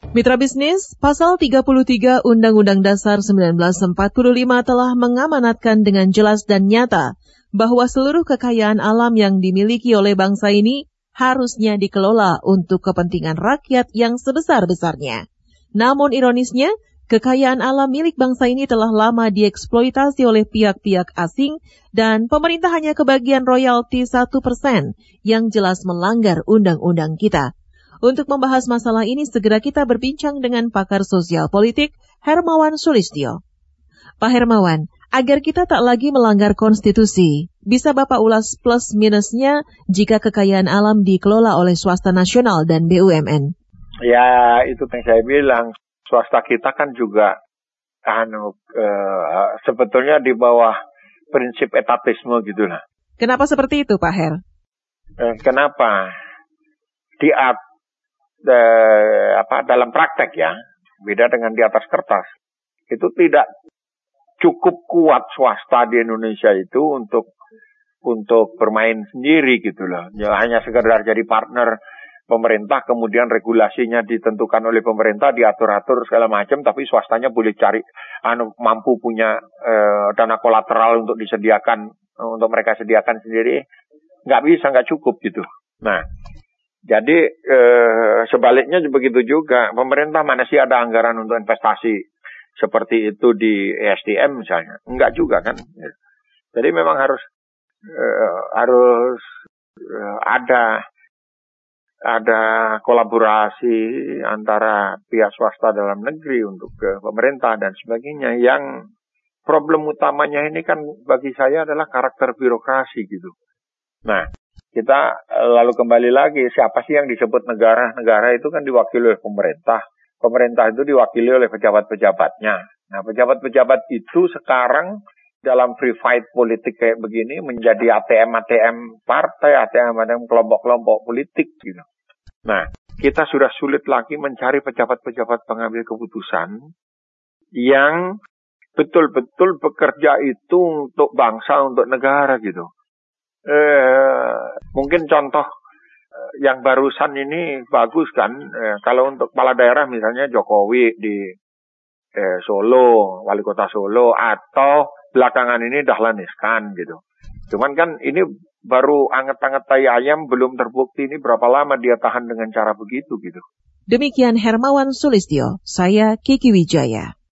Mitra bisnis, Pasal 33 Undang-Undang Dasar 1945 telah mengamanatkan dengan jelas dan nyata bahwa seluruh kekayaan alam yang dimiliki oleh bangsa ini harusnya dikelola untuk kepentingan rakyat yang sebesar-besarnya. Namun ironisnya, kekayaan alam milik bangsa ini telah lama dieksploitasi oleh pihak-pihak asing dan pemerintah hanya kebagian royalti 1% yang jelas melanggar undang-undang kita. Untuk membahas masalah ini, segera kita berbincang dengan pakar sosial politik, Hermawan Sulistyo. Pak Hermawan, agar kita tak lagi melanggar konstitusi, bisa Bapak ulas plus minusnya jika kekayaan alam dikelola oleh swasta nasional dan BUMN? Ya, itu yang saya bilang. Swasta kita kan juga sebetulnya di bawah prinsip etatisme gitu lah. Kenapa seperti itu, Pak Her? Kenapa? Dalam praktek ya, beda dengan di atas kertas. Itu tidak cukup kuat swasta di Indonesia itu untuk bermain sendiri gitu loh. Ya, hanya sekedar jadi partner pemerintah, kemudian regulasinya ditentukan oleh pemerintah, diatur-atur segala macam, tapi swastanya boleh cari mampu punya dana kolateral untuk disediakan, untuk mereka sediakan sendiri, nggak bisa, nggak cukup gitu. Nah, jadi sebaliknya begitu juga, pemerintah mana sih ada anggaran untuk investasi seperti itu di ESDM misalnya, nggak juga kan. Jadi memang harus ada kolaborasi antara pihak swasta dalam negeri untuk pemerintah dan sebagainya. Yang problem utamanya ini kan bagi saya adalah karakter birokrasi gitu. Nah, kita lalu kembali lagi, siapa sih yang disebut negara? Negara itu kan diwakili oleh pemerintah. Pemerintah itu diwakili oleh pejabat-pejabatnya. Nah, pejabat-pejabat itu sekarang dalam free fight politik kayak begini menjadi ATM partai, ATM kelompok-kelompok politik gitu. Nah, kita sudah sulit lagi mencari pejabat-pejabat pengambil keputusan yang betul-betul bekerja itu untuk bangsa, untuk negara gitu. Mungkin contoh yang barusan ini bagus kan, kalau untuk kepala daerah misalnya Jokowi di Solo, wali kota Solo, atau belakangan ini Dahlan Iskan gitu. Cuman kan ini baru anget-anget tai ayam, belum terbukti ini berapa lama dia tahan dengan cara begitu gitu. Demikian Hermawan Sulistyo, saya Kiki Wijaya.